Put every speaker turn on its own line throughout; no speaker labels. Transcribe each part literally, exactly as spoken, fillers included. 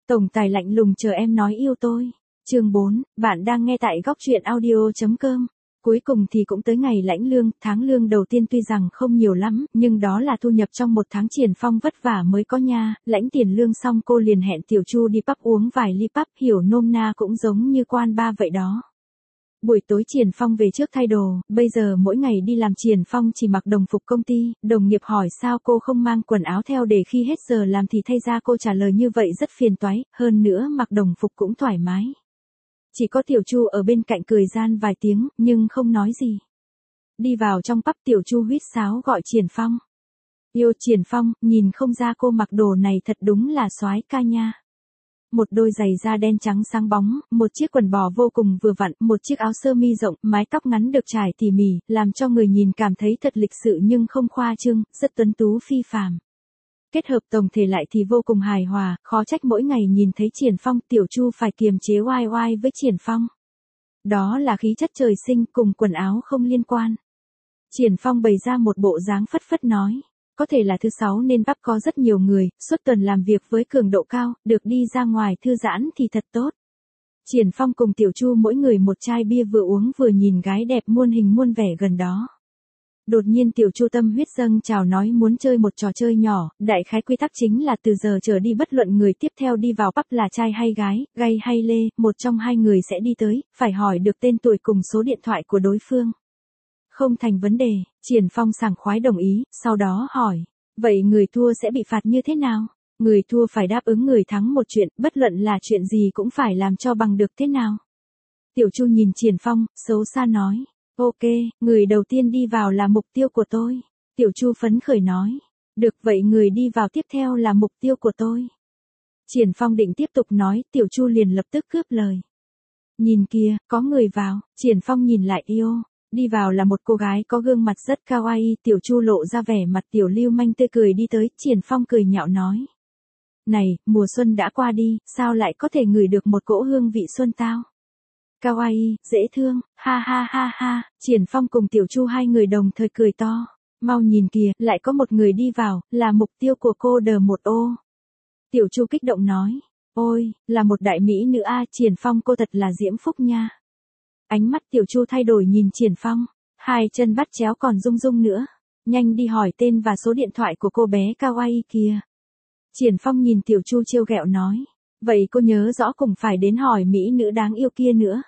Tổng tài lạnh lùng chờ em nói yêu tôi. Chương bốn, bạn đang nghe tại góc truyện audio chấm com. Cuối cùng thì cũng tới ngày lãnh lương, tháng lương đầu tiên tuy rằng không nhiều lắm, nhưng đó là thu nhập trong một tháng Triển Phong vất vả mới có nha, lãnh tiền lương xong cô liền hẹn Tiểu Chu đi pub uống vài ly pub, hiểu nôm na cũng giống như quan ba vậy đó. Buổi tối Triển Phong về trước thay đồ, bây giờ mỗi ngày đi làm Triển Phong chỉ mặc đồng phục công ty, đồng nghiệp hỏi sao cô không mang quần áo theo để khi hết giờ làm thì thay ra, cô trả lời như vậy rất phiền toái, hơn nữa mặc đồng phục cũng thoải mái. Chỉ có Tiểu Chu ở bên cạnh cười gian vài tiếng, nhưng không nói gì. Đi vào trong pub Tiểu Chu huýt sáo gọi Triển Phong. Yêu Triển Phong, nhìn không ra cô mặc đồ này thật đúng là soái ca nha. Một đôi giày da đen trắng sáng bóng, một chiếc quần bò vô cùng vừa vặn, một chiếc áo sơ mi rộng, mái tóc ngắn được trải tỉ mỉ, làm cho người nhìn cảm thấy thật lịch sự nhưng không khoa trương, rất tuấn tú phi phàm. Kết hợp tổng thể lại thì vô cùng hài hòa, khó trách mỗi ngày nhìn thấy Triển Phong, Tiểu Chu phải kiềm chế oai oai với Triển Phong. Đó là khí chất trời sinh, cùng quần áo không liên quan. Triển Phong bày ra một bộ dáng phất phất nói. Có thể là thứ sáu nên pub có rất nhiều người, suốt tuần làm việc với cường độ cao, được đi ra ngoài thư giãn thì thật tốt. Triển Phong cùng Tiểu Chu mỗi người một chai bia vừa uống vừa nhìn gái đẹp muôn hình muôn vẻ gần đó. Đột nhiên Tiểu Chu tâm huyết dâng trào nói muốn chơi một trò chơi nhỏ, đại khái quy tắc chính là từ giờ trở đi bất luận người tiếp theo đi vào pub là trai hay gái, gay hay lê, một trong hai người sẽ đi tới, phải hỏi được tên tuổi cùng số điện thoại của đối phương. Không thành vấn đề, Triển Phong sảng khoái đồng ý, sau đó hỏi, vậy người thua sẽ bị phạt như thế nào? Người thua phải đáp ứng người thắng một chuyện, bất luận là chuyện gì cũng phải làm cho bằng được thế nào? Tiểu Chu nhìn Triển Phong, xấu xa nói, ok, người đầu tiên đi vào là mục tiêu của tôi. Tiểu Chu phấn khởi nói, được vậy người đi vào tiếp theo là mục tiêu của tôi. Triển Phong định tiếp tục nói, Tiểu Chu liền lập tức cướp lời. Nhìn kìa, có người vào, Triển Phong nhìn lại yêu. Đi vào là một cô gái có gương mặt rất kawaii, Tiểu Chu lộ ra vẻ mặt tiểu lưu manh tươi cười đi tới, Triển Phong cười nhạo nói. Này, mùa xuân đã qua đi, sao lại có thể ngửi được một cỗ hương vị xuân tao? Kawaii, dễ thương, ha ha ha ha, Triển Phong cùng Tiểu Chu hai người đồng thời cười to. Mau nhìn kìa, lại có một người đi vào, là mục tiêu của cô đờ một ô. Tiểu Chu kích động nói. Ôi, là một đại mỹ nữ a, Triển Phong cô thật là diễm phúc nha. Ánh mắt Tiểu Chu thay đổi nhìn Triển Phong, hai chân bắt chéo còn rung rung nữa. Nhanh đi hỏi tên và số điện thoại của cô bé kawaii kia. Triển Phong nhìn Tiểu Chu trêu ghẹo nói. Vậy cô nhớ rõ cùng phải đến hỏi mỹ nữ đáng yêu kia nữa.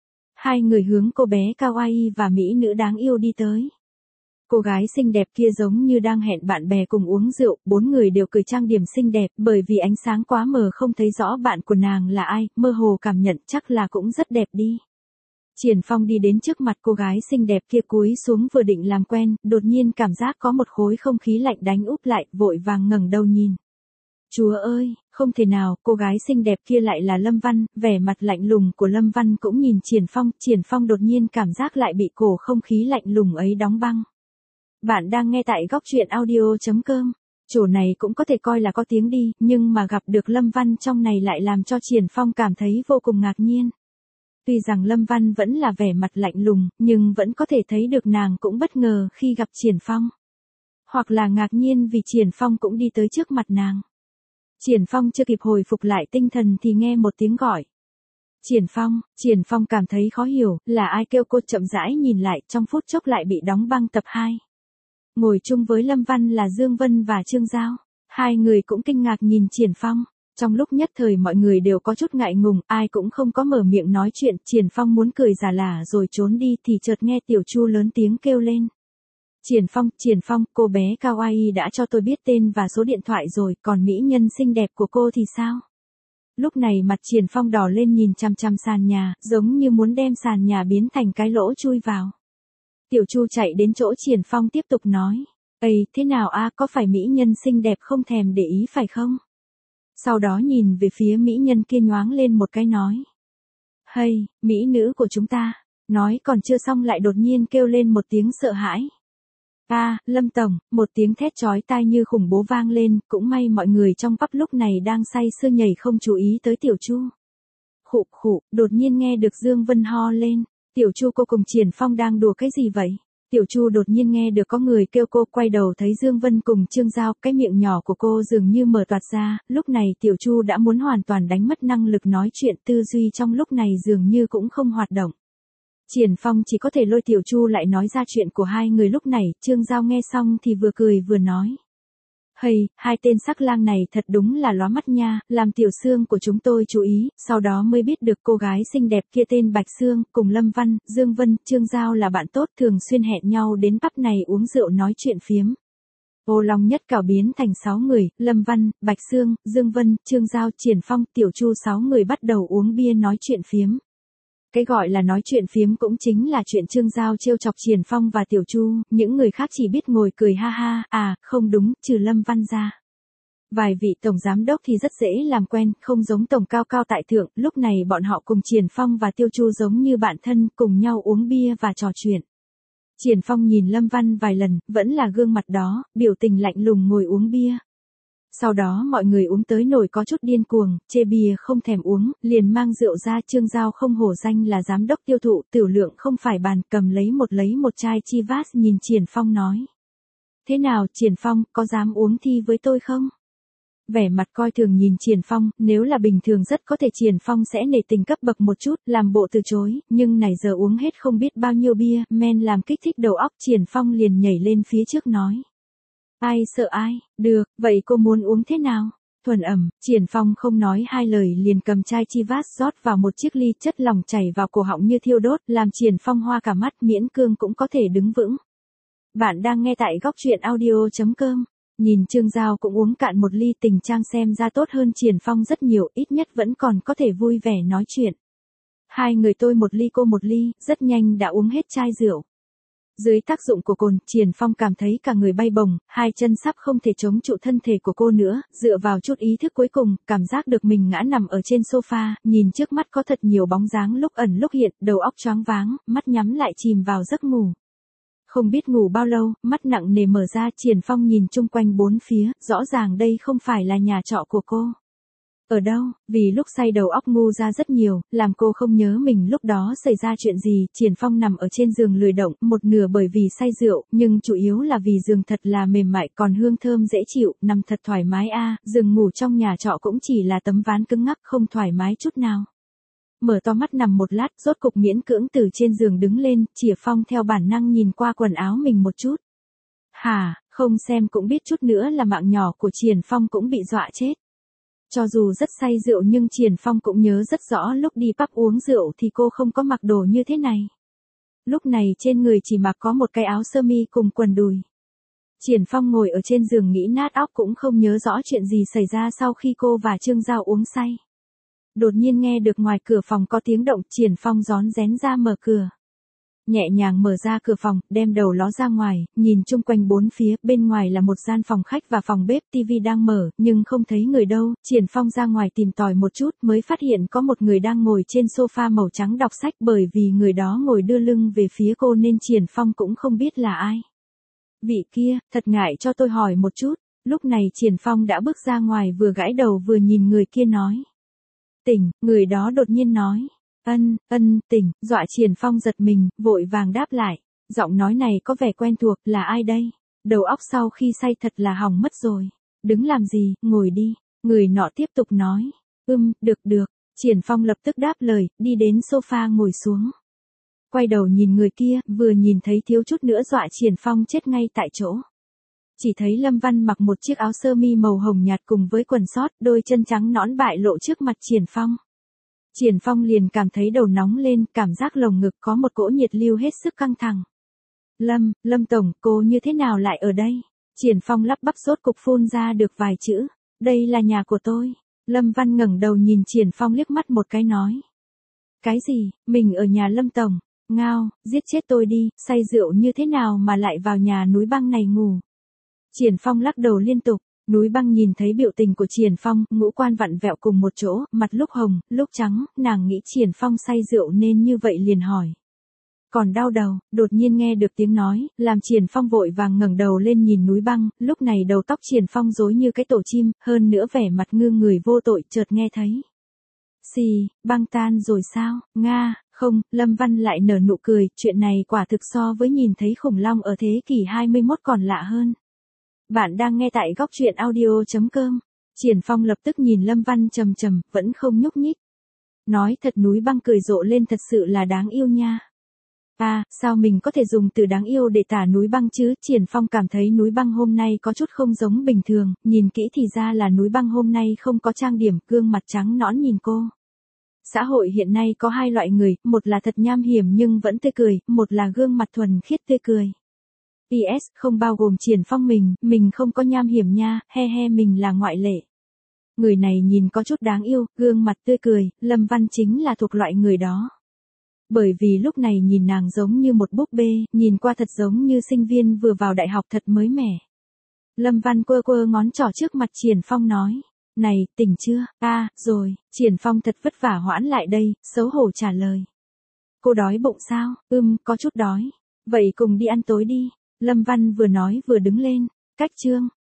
Hai người hướng cô bé kawaii và mỹ nữ đáng yêu đi tới. Cô gái xinh đẹp kia giống như đang hẹn bạn bè cùng uống rượu, bốn người đều cười trang điểm xinh đẹp, bởi vì ánh sáng quá mờ không thấy rõ bạn của nàng là ai, mơ hồ cảm nhận chắc là cũng rất đẹp đi. Triển Phong đi đến trước mặt cô gái xinh đẹp kia cúi xuống vừa định làm quen, đột nhiên cảm giác có một khối không khí lạnh đánh úp lại, vội vàng ngẩng đầu nhìn. Chúa ơi, không thể nào, cô gái xinh đẹp kia lại là Lâm Văn, vẻ mặt lạnh lùng của Lâm Văn cũng nhìn Triển Phong, Triển Phong đột nhiên cảm giác lại bị cổ không khí lạnh lùng ấy đóng băng. Bạn đang nghe tại góc truyện audio chấm com, chỗ này cũng có thể coi là có tiếng đi, nhưng mà gặp được Lâm Văn trong này lại làm cho Triển Phong cảm thấy vô cùng ngạc nhiên. Tuy rằng Lâm Văn vẫn là vẻ mặt lạnh lùng, nhưng vẫn có thể thấy được nàng cũng bất ngờ khi gặp Triển Phong. Hoặc là ngạc nhiên vì Triển Phong cũng đi tới trước mặt nàng. Triển Phong chưa kịp hồi phục lại tinh thần thì nghe một tiếng gọi. Triển Phong, Triển Phong cảm thấy khó hiểu, là ai kêu cô, chậm rãi nhìn lại, trong phút chốc lại bị đóng băng tập hai. Ngồi chung với Lâm Văn là Dương Vân và Trương Giao. Hai người cũng kinh ngạc nhìn Triển Phong. Trong lúc nhất thời mọi người đều có chút ngại ngùng, ai cũng không có mở miệng nói chuyện, Triển Phong muốn cười giả lả rồi trốn đi thì chợt nghe Tiểu Chu lớn tiếng kêu lên. Triển Phong, Triển Phong, cô bé kawaii đã cho tôi biết tên và số điện thoại rồi, còn mỹ nhân xinh đẹp của cô thì sao? Lúc này mặt Triển Phong đỏ lên nhìn chằm chằm sàn nhà, giống như muốn đem sàn nhà biến thành cái lỗ chui vào. Tiểu Chu chạy đến chỗ Triển Phong tiếp tục nói. Ây, thế nào a, có phải mỹ nhân xinh đẹp không thèm để ý phải không? Sau đó nhìn về phía mỹ nhân kia nhoáng lên một cái nói. Hay, mỹ nữ của chúng ta. Nói còn chưa xong lại đột nhiên kêu lên một tiếng sợ hãi. A, à, Lâm Tổng, một tiếng thét chói tai như khủng bố vang lên, cũng may mọi người trong pub lúc này đang say sưa nhảy không chú ý tới Tiểu Chu. Khụ khụ, đột nhiên nghe được Dương Vân ho lên. Tiểu Chu cô cùng Triển Phong đang đùa cái gì vậy? Tiểu Chu đột nhiên nghe được có người kêu cô, quay đầu thấy Dương Vân cùng Trương Giao, cái miệng nhỏ của cô dường như mở toạc ra, lúc này Tiểu Chu đã muốn hoàn toàn đánh mất năng lực nói chuyện, tư duy trong lúc này dường như cũng không hoạt động. Triển Phong chỉ có thể lôi Tiểu Chu lại nói ra chuyện của hai người lúc này, Trương Giao nghe xong thì vừa cười vừa nói. Hây, hai tên sắc lang này thật đúng là lóa mắt nha, làm Tiểu Sương của chúng tôi chú ý, sau đó mới biết được cô gái xinh đẹp kia tên Bạch Sương, cùng Lâm Văn, Dương Vân, Trương Giao là bạn tốt, thường xuyên hẹn nhau đến pub này uống rượu nói chuyện phiếm. Ô Long Nhất Cảo biến thành sáu người, Lâm Văn, Bạch Sương, Dương Vân, Trương Giao, Triển Phong, Tiểu Chu sáu người bắt đầu uống bia nói chuyện phiếm. Cái gọi là nói chuyện phiếm cũng chính là chuyện Trương Giao trêu chọc Triển Phong và Tiểu Chu, những người khác chỉ biết ngồi cười ha ha, à, không đúng, trừ Lâm Văn ra. Vài vị tổng giám đốc thì rất dễ làm quen, không giống tổng cao cao tại thượng, lúc này bọn họ cùng Triển Phong và Tiêu Chu giống như bạn thân, cùng nhau uống bia và trò chuyện. Triển Phong nhìn Lâm Văn vài lần, vẫn là gương mặt đó, biểu tình lạnh lùng ngồi uống bia. Sau đó mọi người uống tới nổi có chút điên cuồng, chê bia không thèm uống, liền mang rượu ra. Trương Giao không hổ danh là giám đốc tiêu thụ, tiểu lượng không phải bàn, cầm lấy một lấy một chai Chivas nhìn Triển Phong nói. Thế nào Triển Phong, có dám uống thi với tôi không? Vẻ mặt coi thường nhìn Triển Phong, nếu là bình thường rất có thể Triển Phong sẽ nể tình cấp bậc một chút, làm bộ từ chối, nhưng này giờ uống hết không biết bao nhiêu bia, men làm kích thích đầu óc, Triển Phong liền nhảy lên phía trước nói. Ai sợ ai, được, vậy cô muốn uống thế nào? Thuần ẩm, Triển Phong không nói hai lời liền cầm chai Chivas rót vào một chiếc ly, chất lỏng chảy vào cổ họng như thiêu đốt, làm Triển Phong hoa cả mắt, miễn cương cũng có thể đứng vững. Bạn đang nghe tại góc truyện audio chấm com. Nhìn Trương Giao cũng uống cạn một ly, tình trạng xem ra tốt hơn Triển Phong rất nhiều, ít nhất vẫn còn có thể vui vẻ nói chuyện. Hai người tôi một ly cô một ly, rất nhanh đã uống hết chai rượu. Dưới tác dụng của cồn, Triển Phong cảm thấy cả người bay bổng, hai chân sắp không thể chống trụ thân thể của cô nữa, dựa vào chút ý thức cuối cùng, cảm giác được mình ngã nằm ở trên sofa, nhìn trước mắt có thật nhiều bóng dáng lúc ẩn lúc hiện, đầu óc choáng váng, mắt nhắm lại chìm vào giấc ngủ. Không biết ngủ bao lâu, mắt nặng nề mở ra, Triển Phong nhìn chung quanh bốn phía, rõ ràng đây không phải là nhà trọ của cô. Ở đâu, vì lúc say đầu óc ngu ra rất nhiều, làm cô không nhớ mình lúc đó xảy ra chuyện gì. Triển Phong nằm ở trên giường lười động, một nửa bởi vì say rượu, nhưng chủ yếu là vì giường thật là mềm mại, còn hương thơm dễ chịu, nằm thật thoải mái a. À, giường ngủ trong nhà trọ cũng chỉ là tấm ván cứng ngắc, không thoải mái chút nào. Mở to mắt nằm một lát, rốt cục miễn cưỡng từ trên giường đứng lên, Triển Phong theo bản năng nhìn qua quần áo mình một chút. Hả, không xem cũng biết chút nữa là mạng nhỏ của Triển Phong cũng bị dọa chết. Cho dù rất say rượu nhưng Triển Phong cũng nhớ rất rõ lúc đi pub uống rượu thì cô không có mặc đồ như thế này. Lúc này trên người chỉ mặc có một cái áo sơ mi cùng quần đùi. Triển Phong ngồi ở trên giường nghĩ nát óc cũng không nhớ rõ chuyện gì xảy ra sau khi cô và Trương Giao uống say. Đột nhiên nghe được ngoài cửa phòng có tiếng động, Triển Phong rón rén ra mở cửa. Nhẹ nhàng mở ra cửa phòng, đem đầu ló ra ngoài, nhìn chung quanh bốn phía, bên ngoài là một gian phòng khách và phòng bếp, tivi đang mở, nhưng không thấy người đâu. Triển Phong ra ngoài tìm tòi một chút, mới phát hiện có một người đang ngồi trên sofa màu trắng đọc sách, bởi vì người đó ngồi đưa lưng về phía cô nên Triển Phong cũng không biết là ai. Vị kia, thật ngại cho tôi hỏi một chút. Lúc này Triển Phong đã bước ra ngoài, vừa gãi đầu vừa nhìn người kia nói. Tỉnh, người đó đột nhiên nói. Ân, ân, tỉnh, dọa Triển Phong giật mình, vội vàng đáp lại. Giọng nói này có vẻ quen thuộc, là ai đây? Đầu óc sau khi say thật là hỏng mất rồi. Đứng làm gì, ngồi đi. Người nọ tiếp tục nói. Ừm, được được. Triển Phong lập tức đáp lời, đi đến sofa ngồi xuống. Quay đầu nhìn người kia, vừa nhìn thấy thiếu chút nữa dọa Triển Phong chết ngay tại chỗ. Chỉ thấy Lâm Văn mặc một chiếc áo sơ mi màu hồng nhạt cùng với quần sót, đôi chân trắng nõn bại lộ trước mặt Triển Phong. Triển Phong liền cảm thấy đầu nóng lên, cảm giác lồng ngực có một cỗ nhiệt lưu hết sức căng thẳng. Lâm, Lâm Tổng, cô như thế nào lại ở đây? Triển Phong lắp bắp rốt cục phun ra được vài chữ. Đây là nhà của tôi. Lâm Văn ngẩng đầu nhìn Triển Phong liếc mắt một cái nói. Cái gì, mình ở nhà Lâm Tổng? Ngao, giết chết tôi đi, say rượu như thế nào mà lại vào nhà núi băng này ngủ? Triển Phong lắc đầu liên tục. Núi băng nhìn thấy biểu tình của Triển Phong, ngũ quan vặn vẹo cùng một chỗ, mặt lúc hồng, lúc trắng, nàng nghĩ Triển Phong say rượu nên như vậy liền hỏi. Còn đau đầu, đột nhiên nghe được tiếng nói, làm Triển Phong vội vàng ngẩng đầu lên nhìn núi băng, lúc này đầu tóc Triển Phong rối như cái tổ chim, hơn nữa vẻ mặt ngơ người vô tội, chợt nghe thấy. Xì, băng tan rồi sao, Nga, Không, Lâm Văn lại nở nụ cười, chuyện này quả thực so với nhìn thấy khủng long ở thế kỷ hai mươi mốt còn lạ hơn. Bạn đang nghe tại góc truyện audio.com. Triển Phong lập tức nhìn Lâm Văn trầm trầm, vẫn không nhúc nhích. Nói thật, núi băng cười rộ lên, thật sự là đáng yêu nha. À, sao mình có thể dùng từ đáng yêu để tả núi băng chứ? Triển Phong cảm thấy núi băng hôm nay có chút không giống bình thường, nhìn kỹ thì ra là núi băng hôm nay không có trang điểm, gương mặt trắng nõn nhìn cô. Xã hội hiện nay có hai loại người, một là thật nham hiểm nhưng vẫn tươi cười, một là gương mặt thuần khiết tươi cười. pê ét không bao gồm Triển Phong mình, mình không có nham hiểm nha, he he, mình là ngoại lệ. Người này nhìn có chút đáng yêu, gương mặt tươi cười, Lâm Văn chính là thuộc loại người đó. Bởi vì lúc này nhìn nàng giống như một búp bê, nhìn qua thật giống như sinh viên vừa vào đại học, thật mới mẻ. Lâm Văn quơ quơ ngón trỏ trước mặt Triển Phong nói. Này, tỉnh chưa? À, rồi. Triển Phong thật vất vả hoãn lại đây, xấu hổ trả lời. Cô đói bụng sao? Ừm, có chút đói. Vậy cùng đi ăn tối đi. Lâm Văn vừa nói vừa đứng lên. Cách chương.